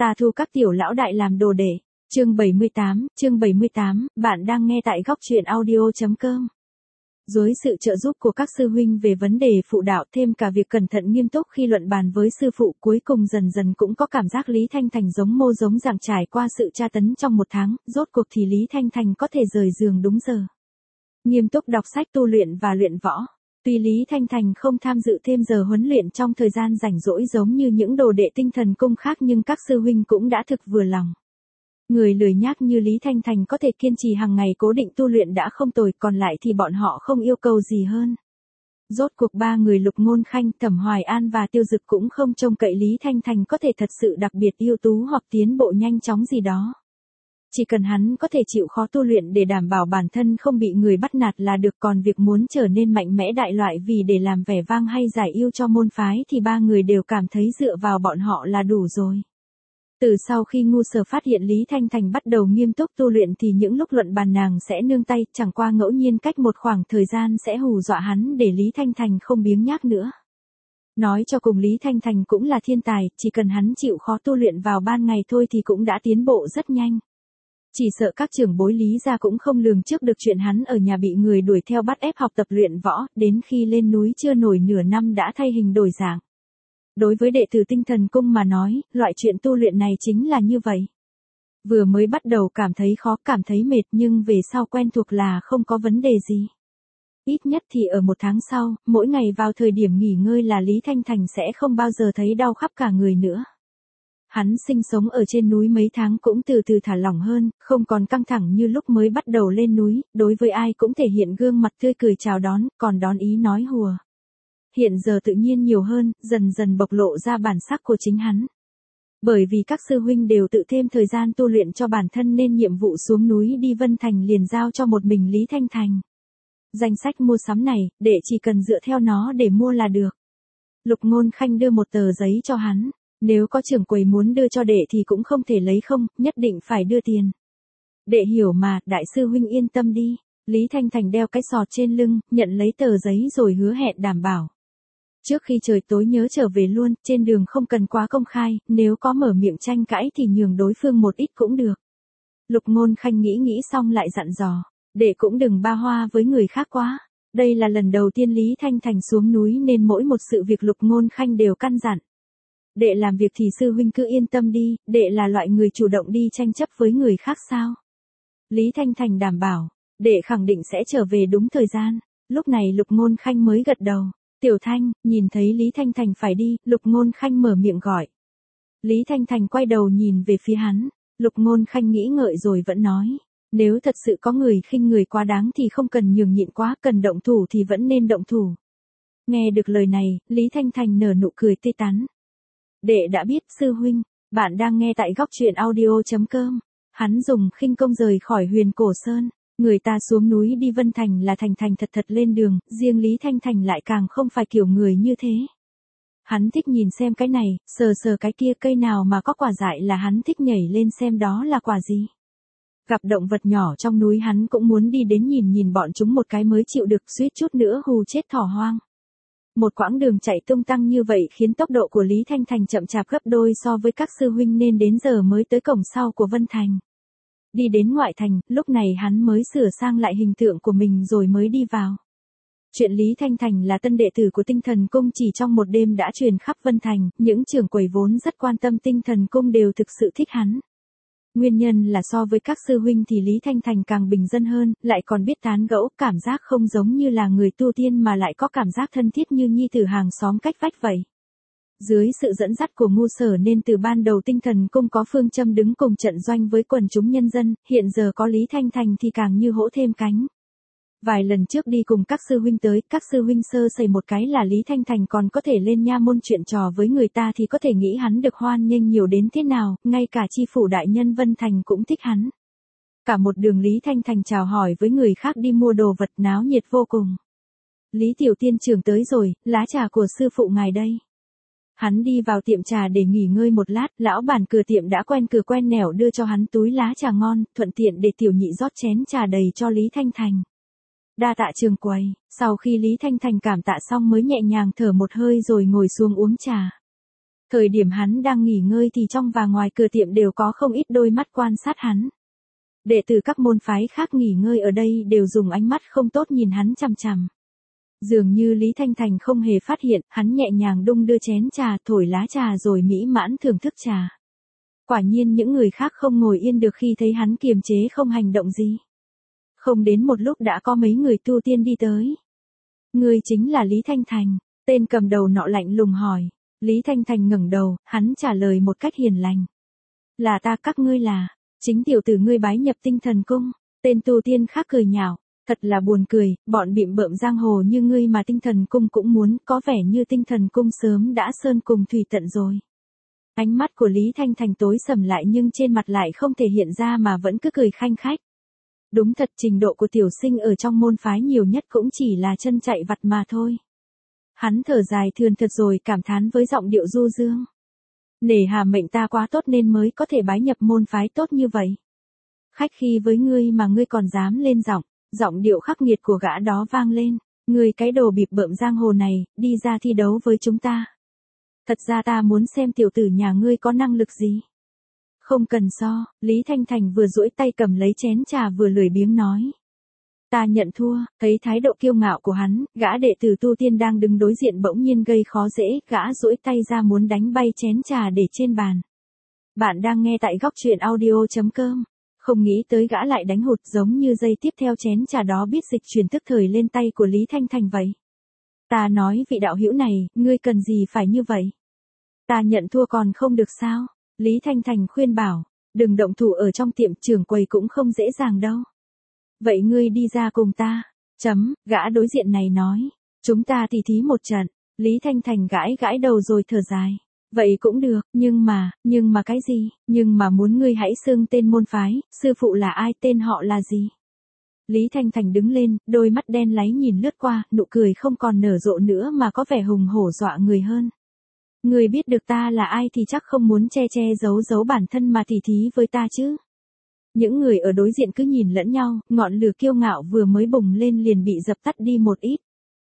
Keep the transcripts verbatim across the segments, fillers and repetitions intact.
Ta thu các tiểu lão đại làm đồ đệ. Chương bảy mươi tám, chương bảy mươi tám, bạn đang nghe tại góc truyện audio chấm com. Dưới sự trợ giúp của các sư huynh về vấn đề phụ đạo thêm cả việc cẩn thận nghiêm túc khi luận bàn với sư phụ, cuối cùng dần dần cũng có cảm giác Lý Thanh Thành giống mô giống dạng trải qua sự tra tấn trong một tháng, rốt cuộc thì Lý Thanh Thành có thể rời giường đúng giờ. Nghiêm túc đọc sách tu luyện và luyện võ. Tuy Lý Thanh Thành không tham dự thêm giờ huấn luyện trong thời gian rảnh rỗi giống như những đồ đệ tinh thần cung khác, nhưng các sư huynh cũng đã thực vừa lòng. Người lười nhác như Lý Thanh Thành có thể kiên trì hàng ngày cố định tu luyện đã không tồi, còn lại thì bọn họ không yêu cầu gì hơn. Rốt cuộc ba người Lục Ngôn Khanh, Thẩm Hoài An và Tiêu Dực cũng không trông cậy Lý Thanh Thành có thể thật sự đặc biệt ưu tú hoặc tiến bộ nhanh chóng gì đó. Chỉ cần hắn có thể chịu khó tu luyện để đảm bảo bản thân không bị người bắt nạt là được, còn việc muốn trở nên mạnh mẽ đại loại vì để làm vẻ vang hay giải yêu cho môn phái thì ba người đều cảm thấy dựa vào bọn họ là đủ rồi. Từ sau khi ngu sở phát hiện Lý Thanh Thành bắt đầu nghiêm túc tu luyện thì những lúc luận bàn nàng sẽ nương tay, chẳng qua ngẫu nhiên cách một khoảng thời gian sẽ hù dọa hắn để Lý Thanh Thành không biếng nhác nữa. Nói cho cùng Lý Thanh Thành cũng là thiên tài, chỉ cần hắn chịu khó tu luyện vào ban ngày thôi thì cũng đã tiến bộ rất nhanh. Chỉ sợ các trưởng bối Lý gia cũng không lường trước được chuyện hắn ở nhà bị người đuổi theo bắt ép học tập luyện võ, đến khi lên núi chưa nổi nửa năm đã thay hình đổi dạng. Đối với đệ tử tinh thần cung mà nói, loại chuyện tu luyện này chính là như vậy. Vừa mới bắt đầu cảm thấy khó, cảm thấy mệt, nhưng về sau quen thuộc là không có vấn đề gì. Ít nhất thì ở một tháng sau, mỗi ngày vào thời điểm nghỉ ngơi là Lý Thanh Thành sẽ không bao giờ thấy đau khắp cả người nữa. Hắn sinh sống ở trên núi mấy tháng cũng từ từ thả lỏng hơn, không còn căng thẳng như lúc mới bắt đầu lên núi, đối với ai cũng thể hiện gương mặt tươi cười chào đón, còn đón ý nói hùa. Hiện giờ tự nhiên nhiều hơn, dần dần bộc lộ ra bản sắc của chính hắn. Bởi vì các sư huynh đều tự thêm thời gian tu luyện cho bản thân nên nhiệm vụ xuống núi đi Vân Thành liền giao cho một mình Lý Thanh Thành. Danh sách mua sắm này, đệ chỉ cần dựa theo nó để mua là được. Lục Ngôn Khanh đưa một tờ giấy cho hắn. Nếu có trưởng quầy muốn đưa cho đệ thì cũng không thể lấy không, nhất định phải đưa tiền. Đệ hiểu mà, đại sư huynh yên tâm đi. Lý Thanh Thành đeo cái sọt trên lưng, nhận lấy tờ giấy rồi hứa hẹn đảm bảo. Trước khi trời tối nhớ trở về luôn, trên đường không cần quá công khai, nếu có mở miệng tranh cãi thì nhường đối phương một ít cũng được. Lục Ngôn Khanh nghĩ nghĩ xong lại dặn dò, đệ cũng đừng ba hoa với người khác quá. Đây là lần đầu tiên Lý Thanh Thành xuống núi nên mỗi một sự việc Lục Ngôn Khanh đều căn dặn. Đệ làm việc thì sư huynh cứ yên tâm đi, đệ là loại người chủ động đi tranh chấp với người khác sao? Lý Thanh Thành đảm bảo, đệ khẳng định sẽ trở về đúng thời gian. Lúc này Lục Ngôn Khanh mới gật đầu. Tiểu Thanh, nhìn thấy Lý Thanh Thành phải đi, Lục Ngôn Khanh mở miệng gọi. Lý Thanh Thành quay đầu nhìn về phía hắn, Lục Ngôn Khanh nghĩ ngợi rồi vẫn nói. Nếu thật sự có người khinh người quá đáng thì không cần nhường nhịn quá, cần động thủ thì vẫn nên động thủ. Nghe được lời này, Lý Thanh Thành nở nụ cười tươi tắn. Đệ đã biết sư huynh, bạn đang nghe tại góc truyện audio chấm com. Hắn dùng khinh công rời khỏi Huyền Cổ Sơn, người ta xuống núi đi Vân Thành là thành thành thật thật lên đường, riêng Lý Thanh Thành lại càng không phải kiểu người như thế. Hắn thích nhìn xem cái này, sờ sờ cái kia, cây nào mà có quả dại là hắn thích nhảy lên xem đó là quả gì. Gặp động vật nhỏ trong núi hắn cũng muốn đi đến nhìn nhìn bọn chúng một cái mới chịu được, suýt chút nữa hù chết thỏ hoang. Một quãng đường chạy tung tăng như vậy khiến tốc độ của Lý Thanh Thành chậm chạp gấp đôi so với các sư huynh nên đến giờ mới tới cổng sau của Vân Thành. Đi đến ngoại thành, lúc này hắn mới sửa sang lại hình tượng của mình rồi mới đi vào. Chuyện Lý Thanh Thành là tân đệ tử của tinh thần cung chỉ trong một đêm đã truyền khắp Vân Thành, những trưởng quầy vốn rất quan tâm tinh thần cung đều thực sự thích hắn. Nguyên nhân là so với các sư huynh thì Lý Thanh Thành càng bình dân hơn, lại còn biết tán gẫu, cảm giác không giống như là người tu tiên mà lại có cảm giác thân thiết như nhi tử hàng xóm cách vách vậy. Dưới sự dẫn dắt của ngu sở nên từ ban đầu tinh thần cung có phương châm đứng cùng trận doanh với quần chúng nhân dân, hiện giờ có Lý Thanh Thành thì càng như hỗ thêm cánh. Vài lần trước đi cùng các sư huynh tới, các sư huynh sơ sẩy một cái là Lý Thanh Thành còn có thể lên nha môn chuyện trò với người ta thì có thể nghĩ hắn được hoan nghênh nhiều đến thế nào, ngay cả chi phủ đại nhân Vân Thành cũng thích hắn. Cả một đường Lý Thanh Thành chào hỏi với người khác đi mua đồ vật náo nhiệt vô cùng. Lý tiểu tiên trưởng tới rồi, lá trà của sư phụ ngài đây. Hắn đi vào tiệm trà để nghỉ ngơi một lát, lão bản cửa tiệm đã quen cửa quen nẻo đưa cho hắn túi lá trà ngon, thuận tiện để tiểu nhị rót chén trà đầy cho Lý Thanh Thành. Đa tạ trường quầy, sau khi Lý Thanh Thành cảm tạ xong mới nhẹ nhàng thở một hơi rồi ngồi xuống uống trà. Thời điểm hắn đang nghỉ ngơi thì trong và ngoài cửa tiệm đều có không ít đôi mắt quan sát hắn. Đệ tử các môn phái khác nghỉ ngơi ở đây đều dùng ánh mắt không tốt nhìn hắn chằm chằm. Dường như Lý Thanh Thành không hề phát hiện, hắn nhẹ nhàng đung đưa chén trà, thổi lá trà rồi mỹ mãn thưởng thức trà. Quả nhiên những người khác không ngồi yên được khi thấy hắn kiềm chế không hành động gì. Không đến một lúc đã có mấy người tu tiên đi tới. Người chính là Lý Thanh Thành, tên cầm đầu nọ lạnh lùng hỏi. Lý Thanh Thành ngẩng đầu, hắn trả lời một cách hiền lành. Là ta, các ngươi là, chính tiểu tử ngươi bái nhập Tinh Thần Cung. Tên tu tiên khác cười nhạo, thật là buồn cười, bọn bịm bợm giang hồ như ngươi mà Tinh Thần Cung cũng muốn, có vẻ như Tinh Thần Cung sớm đã sơn cùng thủy tận rồi. Ánh mắt của Lý Thanh Thành tối sầm lại nhưng trên mặt lại không thể hiện ra mà vẫn cứ cười khanh khách. Đúng thật, trình độ của tiểu sinh ở trong môn phái nhiều nhất cũng chỉ là chân chạy vặt mà thôi. Hắn thở dài thườn thật rồi cảm thán với giọng điệu du dương. Nể hà mệnh ta quá tốt nên mới có thể bái nhập môn phái tốt như vậy. Khách khi với ngươi mà ngươi còn dám lên giọng, giọng điệu khắc nghiệt của gã đó vang lên. Ngươi cái đồ bịp bợm giang hồ này, đi ra thi đấu với chúng ta. Thật ra ta muốn xem tiểu tử nhà ngươi có năng lực gì. Không cần so, Lý Thanh Thành vừa duỗi tay cầm lấy chén trà vừa lười biếng nói. Ta nhận thua, thấy thái độ kiêu ngạo của hắn, gã đệ tử tu tiên đang đứng đối diện bỗng nhiên gây khó dễ, gã duỗi tay ra muốn đánh bay chén trà để trên bàn. Bạn đang nghe tại góc truyện audio chấm com. Không nghĩ tới gã lại đánh hụt giống như giây tiếp theo chén trà đó biết dịch chuyển tức thời lên tay của Lý Thanh Thành vậy. Ta nói vị đạo hữu này, ngươi cần gì phải như vậy? Ta nhận thua còn không được sao? Lý Thanh Thành khuyên bảo, đừng động thủ ở trong tiệm, trưởng quầy cũng không dễ dàng đâu. Vậy ngươi đi ra cùng ta. Chấm, gã đối diện này nói. Chúng ta tỉ thí một trận. Lý Thanh Thành gãi gãi đầu rồi thở dài. Vậy cũng được, nhưng mà, nhưng mà cái gì? Nhưng mà muốn ngươi hãy xưng tên môn phái, sư phụ là ai, tên họ là gì? Lý Thanh Thành đứng lên, đôi mắt đen láy nhìn lướt qua, nụ cười không còn nở rộ nữa mà có vẻ hùng hổ dọa người hơn. Ngươi biết được ta là ai thì chắc không muốn che che giấu giấu bản thân mà tỉ thí với ta chứ. Những người ở đối diện cứ nhìn lẫn nhau, ngọn lửa kiêu ngạo vừa mới bùng lên liền bị dập tắt đi một ít.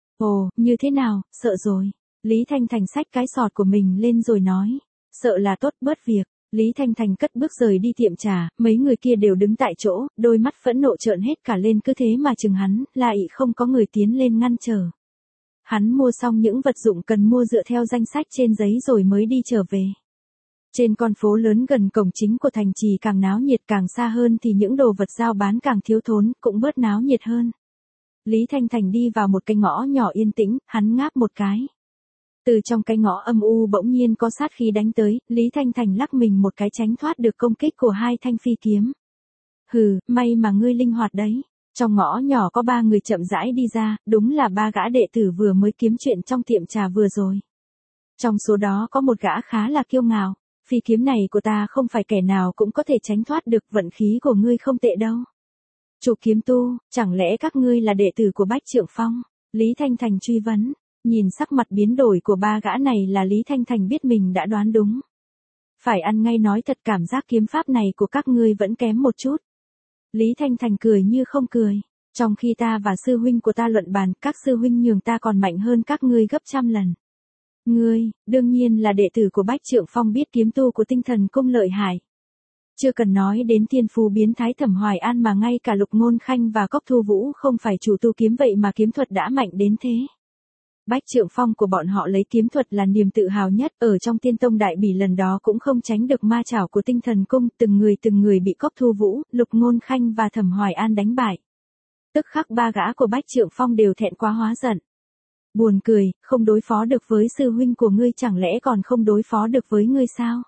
Ồ, như thế nào, sợ rồi. Lý Thanh Thành xách cái sọt của mình lên rồi nói. Sợ là tốt, bớt việc. Lý Thanh Thành cất bước rời đi tiệm trà, mấy người kia đều đứng tại chỗ, đôi mắt phẫn nộ trợn hết cả lên cứ thế mà chừng hắn, lại không có người tiến lên ngăn trở. Hắn mua xong những vật dụng cần mua dựa theo danh sách trên giấy rồi mới đi trở về. Trên con phố lớn gần cổng chính của thành trì càng náo nhiệt, càng xa hơn thì những đồ vật giao bán càng thiếu thốn, cũng bớt náo nhiệt hơn. Lý Thanh Thành đi vào một cái ngõ nhỏ yên tĩnh, hắn ngáp một cái. Từ trong cái ngõ âm u bỗng nhiên có sát khí đánh tới, Lý Thanh Thành lắc mình một cái tránh thoát được công kích của hai thanh phi kiếm. Hừ, may mà ngươi linh hoạt đấy. Trong ngõ nhỏ có ba người chậm rãi đi ra, đúng là ba gã đệ tử vừa mới kiếm chuyện trong tiệm trà vừa rồi. Trong số đó có một gã khá là kiêu ngạo. Phi kiếm này của ta không phải kẻ nào cũng có thể tránh thoát được, vận khí của ngươi không tệ đâu. Chủ kiếm tu, chẳng lẽ các ngươi là đệ tử của Bách Trượng Phong? Lý Thanh Thành truy vấn. Nhìn sắc mặt biến đổi của ba gã này là Lý Thanh Thành biết mình đã đoán đúng. Phải ăn ngay nói thật, cảm giác kiếm pháp này của các ngươi vẫn kém một chút. Lý Thanh Thành cười như không cười. Trong khi ta và sư huynh của ta luận bàn, các sư huynh nhường ta còn mạnh hơn các ngươi gấp trăm lần. Ngươi, đương nhiên là đệ tử của Bách Trượng Phong, biết kiếm tu của Tinh Thần Cung lợi hại. Chưa cần nói đến thiên phú biến thái Thẩm Hoài An mà ngay cả Lục Ngôn Khanh và Cốc Thu Vũ không phải chủ tu kiếm vậy mà kiếm thuật đã mạnh đến thế. Bách Trượng Phong của bọn họ lấy kiếm thuật là niềm tự hào nhất, ở trong Tiên Tông Đại Bỉ lần đó cũng không tránh được ma chảo của Tinh Thần Cung, từng người từng người bị Cốc Thu Vũ, Lục Ngôn Khanh và Thẩm Hoài An đánh bại. Tức khắc ba gã của Bách Trượng Phong đều thẹn quá hóa giận. Buồn cười, không đối phó được với sư huynh của ngươi chẳng lẽ còn không đối phó được với ngươi sao?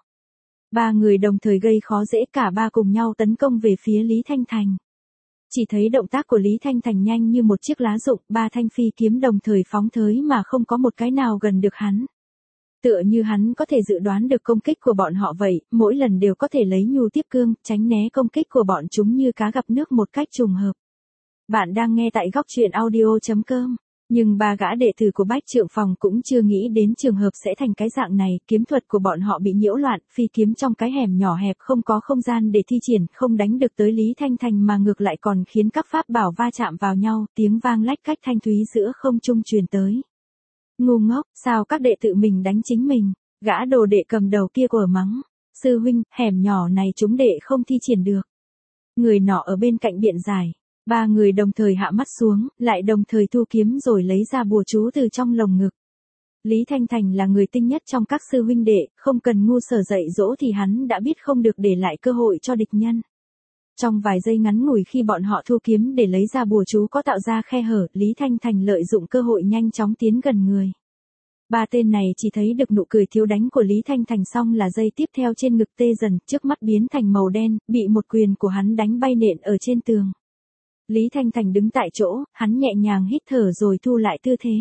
Ba người đồng thời gây khó dễ, cả ba cùng nhau tấn công về phía Lý Thanh Thành. Chỉ thấy động tác của Lý Thanh Thành nhanh như một chiếc lá rụng, ba thanh phi kiếm đồng thời phóng tới mà không có một cái nào gần được hắn. Tựa như hắn có thể dự đoán được công kích của bọn họ vậy, mỗi lần đều có thể lấy nhu tiếp cương, tránh né công kích của bọn chúng như cá gặp nước một cách trùng hợp. Bạn đang nghe tại góc truyện audio chấm com. Nhưng ba gã đệ tử của Bách Trượng Phong cũng chưa nghĩ đến trường hợp sẽ thành cái dạng này, kiếm thuật của bọn họ bị nhiễu loạn, phi kiếm trong cái hẻm nhỏ hẹp không có không gian để thi triển, không đánh được tới Lý Thanh Thành mà ngược lại còn khiến các pháp bảo va chạm vào nhau, tiếng vang lách cách thanh thúy giữa không trung truyền tới. Ngu ngốc, sao các đệ tử mình đánh chính mình? Gã đồ đệ cầm đầu kia của mắng. Sư huynh, hẻm nhỏ này chúng đệ không thi triển được. Người nọ ở bên cạnh biện giải. Ba người đồng thời hạ mắt xuống, lại đồng thời thu kiếm rồi lấy ra bùa chú từ trong lồng ngực. Lý Thanh Thành là người tinh nhất trong các sư huynh đệ, không cần ngu sở dạy dỗ thì hắn đã biết không được để lại cơ hội cho địch nhân. Trong vài giây ngắn ngủi khi bọn họ thu kiếm để lấy ra bùa chú có tạo ra khe hở, Lý Thanh Thành lợi dụng cơ hội nhanh chóng tiến gần người. Ba tên này chỉ thấy được nụ cười thiếu đánh của Lý Thanh Thành xong là giây tiếp theo trên ngực tê dần, trước mắt biến thành màu đen, bị một quyền của hắn đánh bay nện ở trên tường. Lý Thanh Thành đứng tại chỗ, hắn nhẹ nhàng hít thở rồi thu lại tư thế.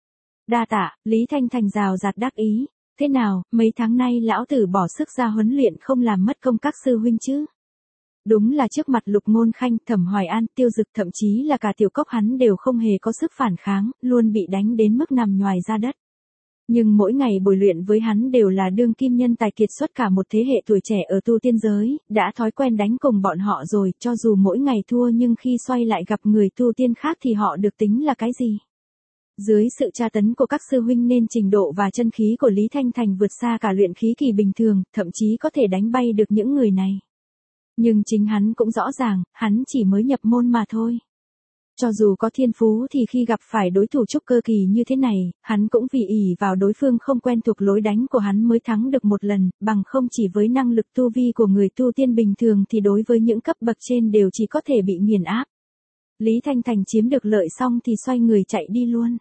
Đa tạ, Lý Thanh Thành rào rạt đắc ý. Thế nào, mấy tháng nay lão tử bỏ sức ra huấn luyện không làm mất công các sư huynh chứ? Đúng là trước mặt Lục Ngôn Khanh, Thẩm Hoài An, Tiêu Dực thậm chí là cả Tiểu Cốc hắn đều không hề có sức phản kháng, luôn bị đánh đến mức nằm nhoài ra đất. Nhưng mỗi ngày bồi luyện với hắn đều là đương kim nhân tài kiệt xuất cả một thế hệ tuổi trẻ ở tu tiên giới, đã thói quen đánh cùng bọn họ rồi, cho dù mỗi ngày thua nhưng khi xoay lại gặp người tu tiên khác thì họ được tính là cái gì? Dưới sự tra tấn của các sư huynh nên trình độ và chân khí của Lý Thanh Thành vượt xa cả luyện khí kỳ bình thường, thậm chí có thể đánh bay được những người này. Nhưng chính hắn cũng rõ ràng, hắn chỉ mới nhập môn mà thôi. Cho dù có thiên phú thì khi gặp phải đối thủ trúc cơ kỳ như thế này, hắn cũng vì ỷ vào đối phương không quen thuộc lối đánh của hắn mới thắng được một lần, bằng không chỉ với năng lực tu vi của người tu tiên bình thường thì đối với những cấp bậc trên đều chỉ có thể bị nghiền áp. Lý Thanh Thành chiếm được lợi xong thì xoay người chạy đi luôn.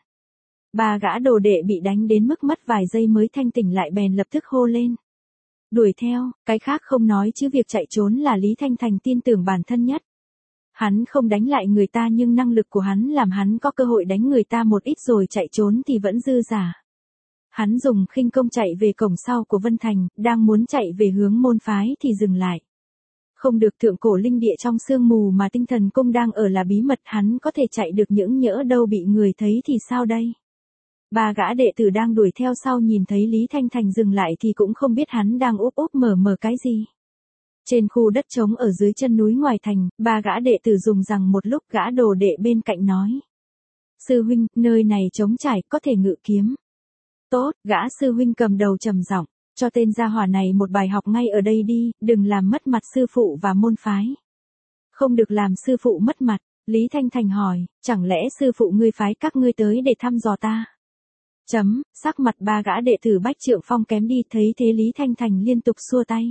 Ba gã đồ đệ bị đánh đến mức mất vài giây mới thanh tỉnh lại bèn lập tức hô lên. Đuổi theo, cái khác không nói chứ việc chạy trốn là Lý Thanh Thành tin tưởng bản thân nhất. Hắn không đánh lại người ta nhưng năng lực của hắn làm hắn có cơ hội đánh người ta một ít rồi chạy trốn thì vẫn dư giả. Hắn dùng khinh công chạy về cổng sau của Vân Thành, đang muốn chạy về hướng môn phái thì dừng lại. Không được thượng cổ linh địa trong sương mù mà tinh thần cung đang ở là bí mật, hắn có thể chạy được những nhỡ đâu bị người thấy thì sao đây? Ba gã đệ tử đang đuổi theo sau nhìn thấy Lý Thanh Thành dừng lại thì cũng không biết hắn đang úp úp mở mở cái gì. Trên khu đất trống ở dưới chân núi ngoài thành, ba gã đệ tử dùng rằng một lúc, gã đồ đệ bên cạnh nói. Sư huynh, nơi này trống trải, có thể ngự kiếm. Tốt, gã sư huynh cầm đầu trầm giọng, cho tên gia hỏa này một bài học ngay ở đây đi, đừng làm mất mặt sư phụ và môn phái. Không được làm sư phụ mất mặt, Lý Thanh Thành hỏi, chẳng lẽ sư phụ ngươi phái các ngươi tới để thăm dò ta? Chấm, sắc mặt ba gã đệ tử Bách Trượng Phong kém đi, thấy thế Lý Thanh Thành liên tục xua tay.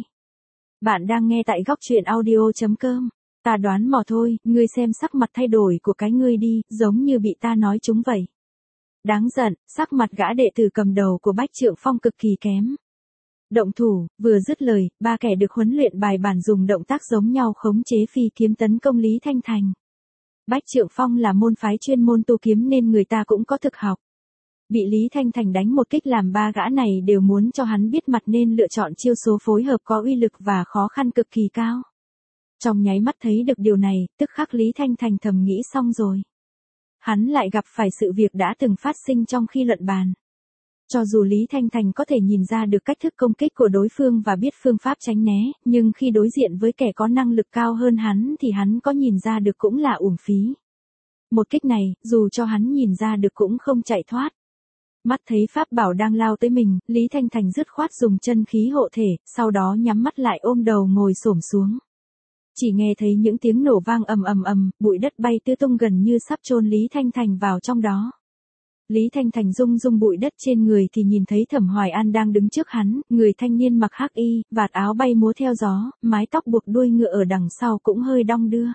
Bạn đang nghe tại góc truyện audio.com. Ta đoán mò thôi, ngươi xem sắc mặt thay đổi của cái ngươi đi, giống như bị ta nói chúng vậy. Đáng giận, sắc mặt gã đệ tử cầm đầu của Bách Trượng Phong cực kỳ kém. Động thủ, vừa dứt lời, ba kẻ được huấn luyện bài bản dùng động tác giống nhau khống chế phi kiếm tấn công Lý Thanh Thành. Bách Trượng Phong là môn phái chuyên môn tu kiếm nên người ta cũng có thực học. Bị Lý Thanh Thành đánh một kích làm ba gã này đều muốn cho hắn biết mặt nên lựa chọn chiêu số phối hợp có uy lực và khó khăn cực kỳ cao. Trong nháy mắt thấy được điều này, tức khắc Lý Thanh Thành thầm nghĩ xong rồi. Hắn lại gặp phải sự việc đã từng phát sinh trong khi luận bàn. Cho dù Lý Thanh Thành có thể nhìn ra được cách thức công kích của đối phương và biết phương pháp tránh né, nhưng khi đối diện với kẻ có năng lực cao hơn hắn thì hắn có nhìn ra được cũng là uổng phí. Một kích này, dù cho hắn nhìn ra được cũng không chạy thoát. Mắt thấy pháp bảo đang lao tới mình, Lý Thanh Thành dứt khoát dùng chân khí hộ thể, sau đó nhắm mắt lại ôm đầu ngồi xổm xuống. Chỉ nghe thấy những tiếng nổ vang ầm ầm ầm, bụi đất bay tứ tung gần như sắp chôn Lý Thanh Thành vào trong đó. Lý Thanh Thành rung rung bụi đất trên người thì nhìn thấy Thẩm Hoài An đang đứng trước hắn, người thanh niên mặc hắc y, vạt áo bay múa theo gió, mái tóc buộc đuôi ngựa ở đằng sau cũng hơi đong đưa.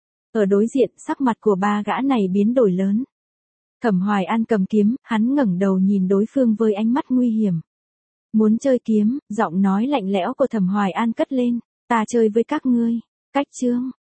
Ở đối diện, sắc mặt của ba gã này biến đổi lớn. Thẩm Hoài An cầm kiếm, hắn ngẩng đầu nhìn đối phương với ánh mắt nguy hiểm. Muốn chơi kiếm, giọng nói lạnh lẽo của Thẩm Hoài An cất lên, ta chơi với các ngươi. Cách chương,